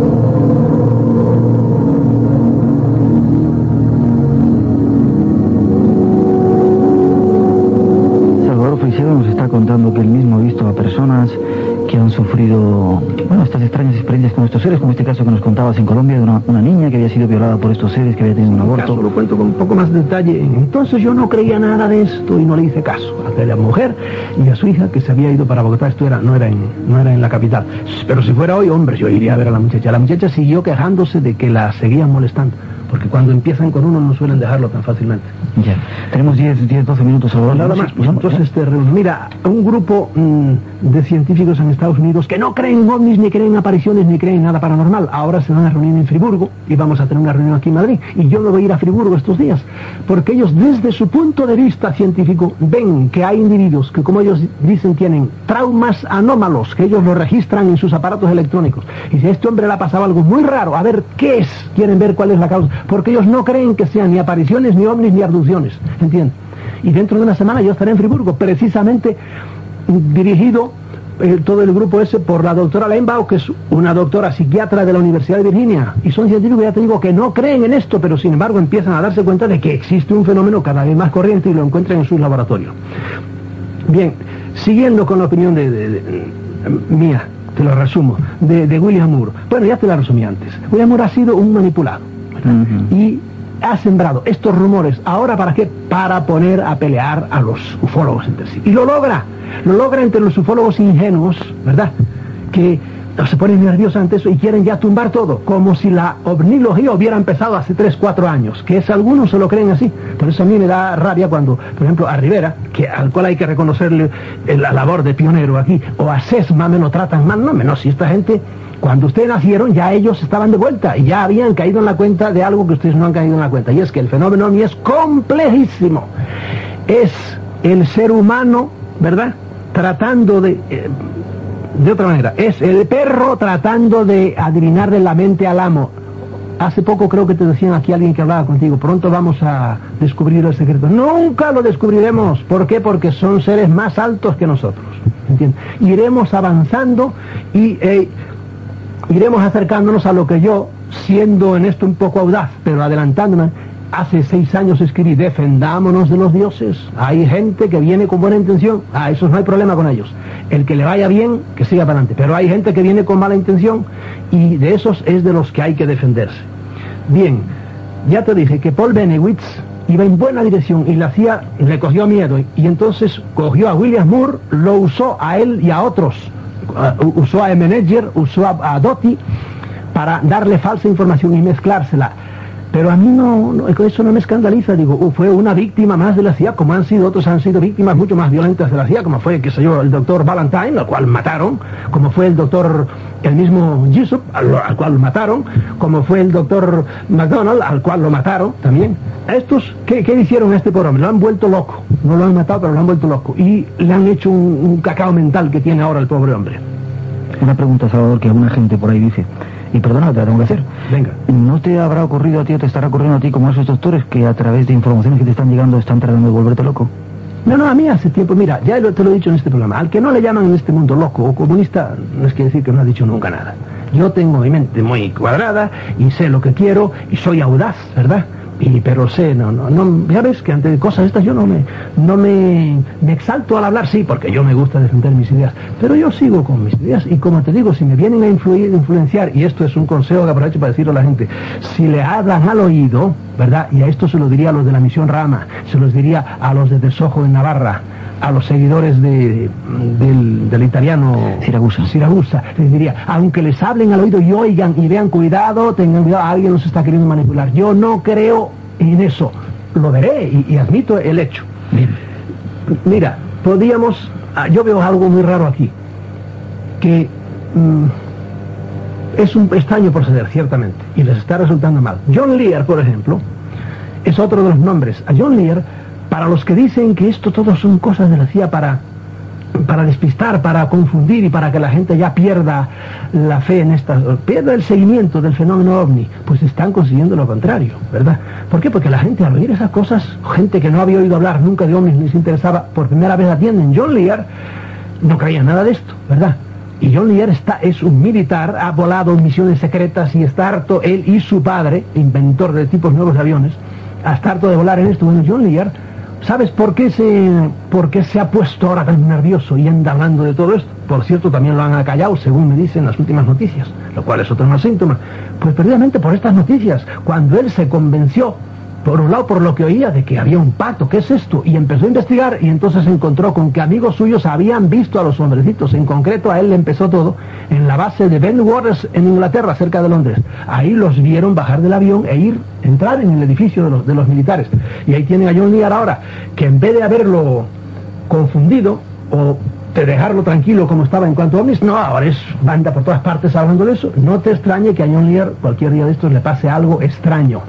Salvador Freixedo nos está contando que él mismo ha visto a personas que han sufrido, bueno, estas extrañas experiencias con estos seres, como este caso que nos contabas en Colombia de una, una niña que había sido violada por estos seres, que había tenido un aborto. Caso lo cuento con un poco más de detalle. Entonces yo no creía nada de esto y no le hice caso a la mujer y a su hija que se había ido para Bogotá. Esto era, no era en, no era en la capital. Pero si fuera hoy, hombre, yo iría a ver a la muchacha. La muchacha siguió quejándose de que la seguían molestando, porque cuando empiezan con uno no suelen dejarlo tan fácilmente. Ya, tenemos diez, doce minutos ahora. Nada más, pues entonces este, mira, un grupo mmm, de científicos en Estados Unidos que no creen en ovnis, ni creen en apariciones, ni creen en nada paranormal, ahora se van a reunir en Friburgo y vamos a tener una reunión aquí en Madrid, y yo me voy a ir a Friburgo estos días, porque ellos desde su punto de vista científico ven que hay individuos que, como ellos dicen, tienen traumas anómalos, que ellos lo registran en sus aparatos electrónicos, y si a este hombre le ha pasado algo muy raro, a ver qué es, quieren ver cuál es la causa, porque ellos no creen que sean ni apariciones, ni ovnis, ni abducciones, ¿entiendes? Y dentro de una semana yo estaré en Friburgo, precisamente dirigido eh, todo el grupo ese por la doctora Leinbach, que es una doctora psiquiatra de la Universidad de Virginia, y son científicos, ya te digo, que no creen en esto, pero sin embargo empiezan a darse cuenta de que existe un fenómeno cada vez más corriente y lo encuentran en sus laboratorios. Bien, siguiendo con la opinión de, de, de mía, te lo resumo, de, de William Moore. Bueno, ya te la resumí antes. William Moore ha sido un manipulado, uh-huh. y ha sembrado estos rumores. ¿Ahora para qué? Para poner a pelear a los ufólogos entre sí. Y lo logra. Lo logra entre los ufólogos ingenuos, ¿verdad? Que se ponen nerviosos ante eso y quieren ya tumbar todo, como si la ovnilogía hubiera empezado hace tres, cuatro años, que es algunos se lo creen así. Por eso a mí me da rabia cuando, por ejemplo, a Rivera, que al cual hay que reconocerle la labor de pionero aquí, o a Sesma me lo tratan mal, no menos si esta gente, cuando ustedes nacieron ya ellos estaban de vuelta y ya habían caído en la cuenta de algo que ustedes no han caído en la cuenta, y es que el fenómeno ovni es complejísimo. Es el ser humano, ¿verdad?, tratando de... Eh, de otra manera, es el perro tratando de adivinarle la mente al amo. Hace poco creo que te decían aquí alguien que hablaba contigo, pronto vamos a descubrir el secreto. Nunca lo descubriremos. ¿Por qué? Porque son seres más altos que nosotros, ¿entiendes? Iremos avanzando y eh, iremos acercándonos a lo que yo, siendo en esto un poco audaz, pero adelantándome, hace seis años escribí: defendámonos de los dioses. Hay gente que viene con buena intención, a esos no hay problema con ellos. El que le vaya bien, que siga para adelante. Pero hay gente que viene con mala intención, y de esos es de los que hay que defenderse. Bien, ya te dije que Paul Benewitz iba en buena dirección y la C I A le cogió miedo, y entonces cogió a William Moore, lo usó a él y a otros. Uh, usó a Emeneger, usó a, a Doty para darle falsa información y mezclársela. Pero a mí no, no, eso no me escandaliza. Digo, uh, fue una víctima más de la C I A, como han sido otros, han sido víctimas mucho más violentas de la C I A, como fue, qué sé yo, el doctor Valentine, al cual mataron, como fue el doctor, el mismo Jessup, al, al cual mataron, como fue el doctor McDonald, al cual lo mataron también. A estos, ¿qué, qué hicieron a este pobre hombre? Lo han vuelto loco. No lo han matado, pero lo han vuelto loco. Y le han hecho un, un cacao mental que tiene ahora el pobre hombre. Una pregunta, Salvador, que alguna gente por ahí dice: y perdona, te la tengo que hacer. Venga. ¿No te habrá ocurrido a ti o te estará ocurriendo a ti como a esos doctores que a través de informaciones que te están llegando están tratando de volverte loco? No, no, a mí hace tiempo, mira, ya lo, te lo he dicho en este programa, al que no le llaman en este mundo loco o comunista, no es que decir que no ha dicho nunca nada. Yo tengo mi mente muy cuadrada y sé lo que quiero y soy audaz, ¿verdad? Y, pero sé, no, no, no, ya ves que ante cosas estas yo no me, no me, me exalto al hablar, sí, porque yo me gusta defender mis ideas, pero yo sigo con mis ideas y como te digo, si me vienen a influir, influenciar, y esto es un consejo que aprovecho para decirlo a la gente, si le hablan al oído, ¿verdad? Y a esto se lo diría a los de la Misión Rama, se los diría a los de Desojo en Navarra, a los seguidores de, del, del italiano Siragusa. Siragusa, les diría, aunque les hablen al oído y oigan y vean, cuidado, tengan cuidado, alguien los está queriendo manipular. Yo no creo en eso, lo veré y, y admito el hecho. Bien. Mira, podíamos, yo veo algo muy raro aquí, que mmm, es un extraño proceder, ciertamente, y les está resultando mal. John Lear, por ejemplo, es otro de los nombres. A John Lear, para los que dicen que esto todo son cosas de la C I A para, para despistar, para confundir y para que la gente ya pierda la fe en estas, pierda el seguimiento del fenómeno ovni, pues están consiguiendo lo contrario, ¿verdad? ¿Por qué? Porque la gente al oír esas cosas, gente que no había oído hablar nunca de ovnis ni se interesaba, por primera vez atienden. John Lear no creía nada de esto, ¿verdad? Y John Lear está, es un militar, ha volado en misiones secretas y está harto, él y su padre, inventor de tipos nuevos de aviones, está harto de volar en esto. Bueno, John Lear, ¿sabes por qué se, por qué se ha puesto ahora tan nervioso y anda hablando de todo esto? Por cierto, también lo han acallado, según me dicen las últimas noticias, lo cual es otro más síntoma. Pues precisamente por estas noticias, cuando él se convenció, por un lado por lo que oía de que había un pacto, ¿qué es esto? Y empezó a investigar y entonces se encontró con que amigos suyos habían visto a los hombrecitos. En concreto a él le empezó todo en la base de Ben Waters en Inglaterra, cerca de Londres. Ahí los vieron bajar del avión e ir, entrar en el edificio de los, de los militares. Y ahí tienen a John Lear ahora, que en vez de haberlo confundido o de dejarlo tranquilo como estaba en cuanto a ovnis, no, ahora es banda por todas partes hablando de eso. No te extrañe que a John Lear cualquier día de estos le pase algo extraño.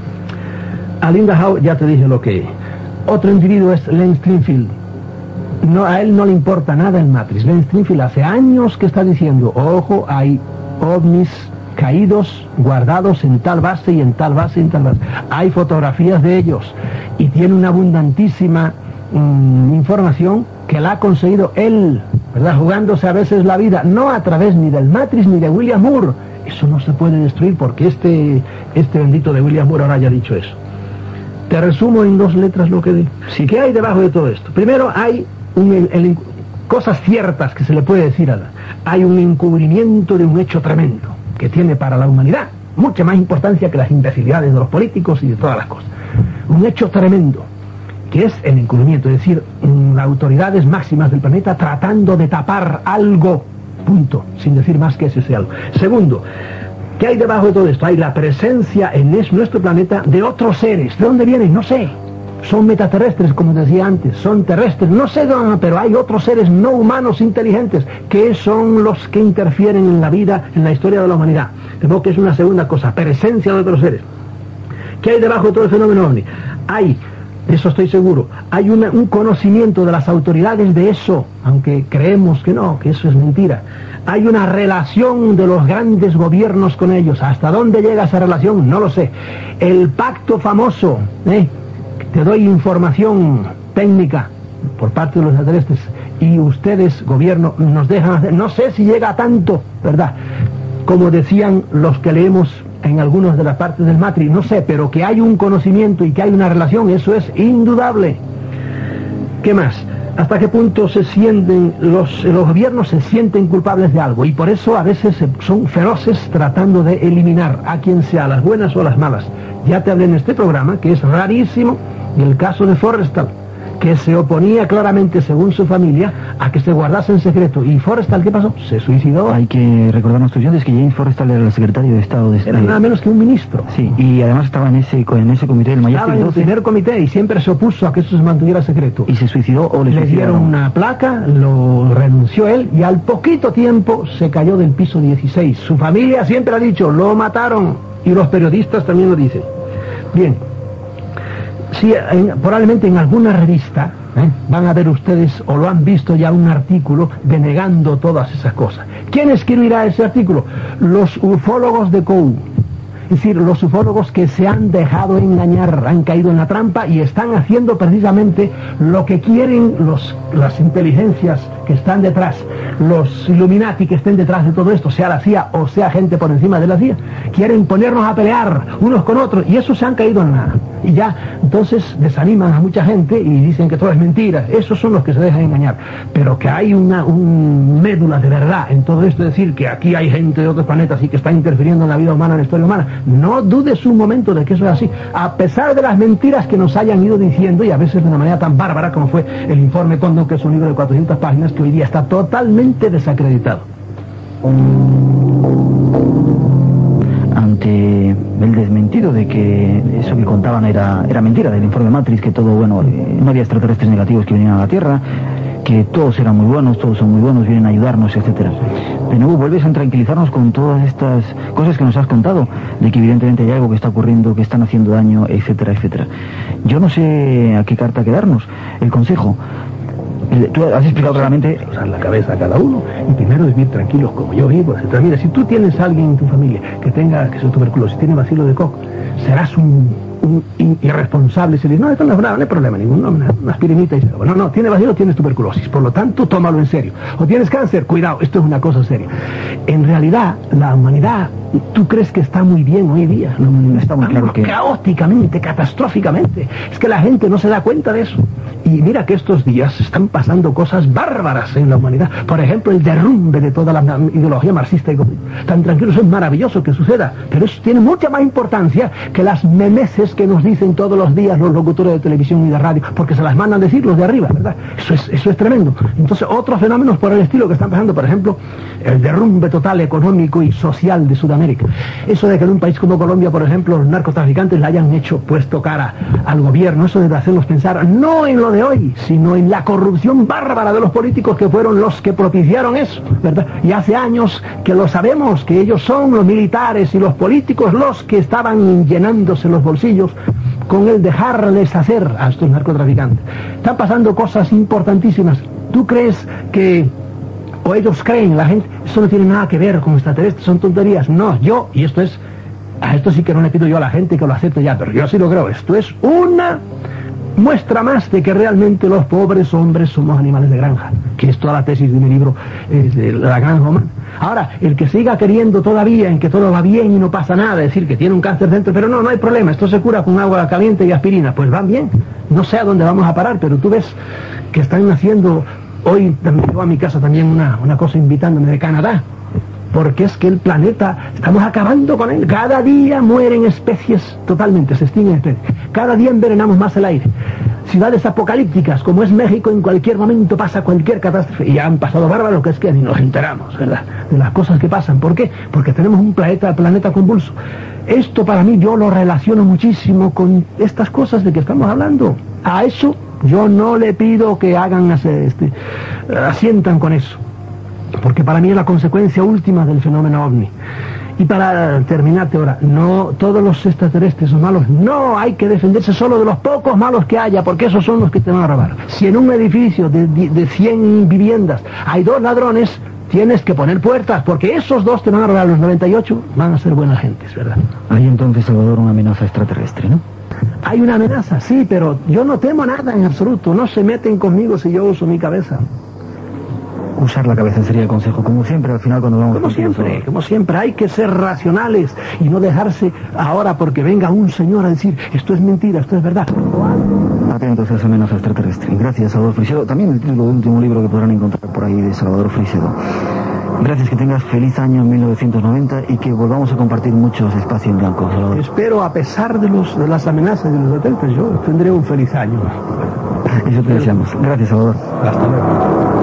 A Linda Howe ya te dije lo que... Otro individuo es Len Stringfield. No, a él no le importa nada el Matrix. Len Stringfield hace años que está diciendo, ojo, hay ovnis caídos, guardados en tal base y en tal base y en tal base. Hay fotografías de ellos y tiene una abundantísima mmm, información que la ha conseguido él, ¿verdad? Jugándose a veces la vida, no a través ni del Matrix ni de William Moore. Eso no se puede destruir porque este, este bendito de William Moore ahora haya dicho eso. Te resumo en dos letras lo que digo. Sí. ¿Qué hay debajo de todo esto? Primero hay un, el, el, cosas ciertas que se le puede decir a la... Hay un encubrimiento de un hecho tremendo que tiene para la humanidad mucha más importancia que las imbecilidades de los políticos y de todas las cosas. Un hecho tremendo que es el encubrimiento, es decir, las autoridades máximas del planeta tratando de tapar algo, punto, sin decir más que ese sea algo. Segundo, ¿qué hay debajo de todo esto? Hay la presencia en nuestro planeta de otros seres. ¿De dónde vienen? No sé. Son metaterrestres, como decía antes. Son terrestres. No sé dónde, pero hay otros seres no humanos inteligentes que son los que interfieren en la vida, en la historia de la humanidad. De modo que es una segunda cosa. Presencia de otros seres. ¿Qué hay debajo de todo el fenómeno ovni? Hay, de eso estoy seguro, hay una, un conocimiento de las autoridades de eso, aunque creemos que no, que eso es mentira. Hay una relación de los grandes gobiernos con ellos. ¿Hasta dónde llega esa relación? No lo sé. El pacto famoso, ¿eh? Te doy información técnica por parte de los extraterrestres y ustedes, gobierno, nos dejan hacer. No sé si llega a tanto, ¿verdad? Como decían los que leemos en algunas de las partes del Matrix, no sé, pero que hay un conocimiento y que hay una relación, eso es indudable. ¿Qué más? ¿Hasta qué punto se sienten los, los gobiernos se sienten culpables de algo? Y por eso a veces son feroces tratando de eliminar a quien sea, las buenas o las malas. Ya te hablé en este programa que es rarísimo el caso de Forrestal, que se oponía claramente, según su familia, a que se guardase en secreto. ¿Y Forrestal qué pasó? Se suicidó. Hay que recordar a nuestros oyentes que James Forrestal era el secretario de Estado de este... Era nada menos que un ministro. Sí, y además estaba en ese, en ese comité del Majestic Estaba en el primer comité y siempre se opuso a que eso se mantuviera secreto. ¿Y se suicidó o le, le dieron una placa, lo renunció él y al poquito tiempo se cayó del piso dieciséis. Su familia siempre ha dicho, lo mataron, y los periodistas también lo dicen. Bien. Sí, en, probablemente en alguna revista ¿Eh? Van a ver ustedes, o lo han visto ya, un artículo denegando todas esas cosas. ¿Quién escribirá ese artículo? Los ufólogos de C O U. Es decir, los ufólogos que se han dejado engañar, han caído en la trampa y están haciendo precisamente lo que quieren los, las inteligencias que están detrás, los Illuminati que estén detrás de todo esto, sea la C I A o sea gente por encima de la C I A. Quieren ponernos a pelear unos con otros y esos se han caído en nada. Y ya, entonces desaniman a mucha gente y dicen que todo es mentira. Esos son los que se dejan engañar. Pero que hay una un médula de verdad en todo esto, es decir, que aquí hay gente de otros planetas y que están interfiriendo en la vida humana, en la historia humana. No dudes un momento de que eso es así, a pesar de las mentiras que nos hayan ido diciendo, y a veces de una manera tan bárbara como fue el informe Condon, que es un libro de cuatrocientas páginas que hoy día está totalmente desacreditado. Ante el desmentido de que eso que contaban era, era mentira, del informe Matrix, que todo, bueno, eh, no había extraterrestres negativos que venían a la Tierra, que todos eran muy buenos, todos son muy buenos, vienen a ayudarnos, etcétera. De nuevo vuelves a tranquilizarnos con todas estas cosas que nos has contado, de que evidentemente hay algo que está ocurriendo, que están haciendo daño, etcétera, etcétera. Yo no sé a qué carta quedarnos. El consejo, el, tú has explicado claramente... Usar la cabeza a cada uno y primero vivir tranquilos como yo vivo, etcétera. Mira, si tú tienes a alguien en tu familia que tenga, que sea tuberculosis, tiene bacilo de Koch, serás un... un irresponsable. Se le dice, no, esto no es nada, no hay problema ninguno, una, una aspirinita y se no, no, tiene bacilo, tienes tuberculosis, por lo tanto, tómalo en serio. O tienes cáncer, cuidado, esto es una cosa seria. En realidad, la humanidad, ¿tú crees que está muy bien hoy día? La humanidad está muy claro que... caóticamente, catastróficamente. Es que la gente no se da cuenta de eso. Y mira que estos días están pasando cosas bárbaras en la humanidad. Por ejemplo, el derrumbe de toda la ideología marxista y comunista. Tan tranquilos, es maravilloso que suceda, pero eso tiene mucha más importancia que las memeces que nos dicen todos los días los locutores de televisión y de radio, porque se las mandan decir los de arriba, ¿verdad? Eso es, eso es tremendo. Entonces, otros fenómenos por el estilo que están pasando, por ejemplo, el derrumbe total económico y social de Sudamérica. Eso de que en un país como Colombia, por ejemplo, los narcotraficantes le hayan hecho puesto cara al gobierno, eso debe hacernos pensar no en lo de hoy, sino en la corrupción bárbara de los políticos que fueron los que propiciaron eso, ¿verdad? Y hace años que lo sabemos, que ellos son los militares y los políticos los que estaban llenándose los bolsillos con el dejarles hacer a estos narcotraficantes. Están pasando cosas importantísimas. ¿Tú crees que, o ellos creen, la gente, eso no tiene nada que ver con extraterrestres, son tonterías? No, yo, y esto es, a esto sí que no le pido yo a la gente que lo acepte ya, pero yo sí lo creo, esto es una muestra más de que realmente los pobres hombres somos animales de granja, que es toda la tesis de mi libro, es de la granja humana. Ahora, el que siga queriendo todavía en que todo va bien y no pasa nada, decir que tiene un cáncer dentro, pero no, no hay problema, esto se cura con agua caliente y aspirina, pues van bien. No sé a dónde vamos a parar, pero tú ves que están haciendo, hoy me llegó a mi casa también una, una cosa invitándome de Canadá, porque es que el planeta, estamos acabando con él. Cada día mueren especies totalmente, se extinguen especies. Cada día envenenamos más el aire. Ciudades apocalípticas, como es México, en cualquier momento pasa cualquier catástrofe. Y ya han pasado bárbaros, que es que ni nos enteramos, ¿verdad?, de las cosas que pasan. ¿Por qué? Porque tenemos un planeta, planeta convulso. Esto para mí yo lo relaciono muchísimo con estas cosas de que estamos hablando. A eso yo no le pido que hagan, este, asientan con eso, porque para mí es la consecuencia última del fenómeno ovni. Y para terminarte ahora, no todos los extraterrestres son malos, no, hay que defenderse solo de los pocos malos que haya, porque esos son los que te van a robar. Si en un edificio de, de cien viviendas hay dos ladrones, tienes que poner puertas, porque esos dos te van a robar, los noventa y ocho van a ser buenas gentes, ¿verdad? Hay entonces, Salvador, una amenaza extraterrestre, ¿no? Hay una amenaza, sí, pero yo no temo nada en absoluto, no se meten conmigo si yo uso mi cabeza. Usar la cabeza sería el consejo, como siempre, al final cuando vamos... Como siempre, todo. como siempre, hay que ser racionales y no dejarse ahora porque venga un señor a decir esto es mentira, esto es verdad. Atentos a esa amenaza extraterrestre. Gracias, Salvador Frisedo. También el título del último libro que podrán encontrar por ahí de Salvador Frisedo. Gracias, que tengas feliz año mil novecientos noventa y que volvamos a compartir muchos espacios en blanco, Salvador. Espero, a pesar de, los, de las amenazas de los atentados, yo tendré un feliz año. Eso te deseamos. Gracias, Salvador. Hasta luego.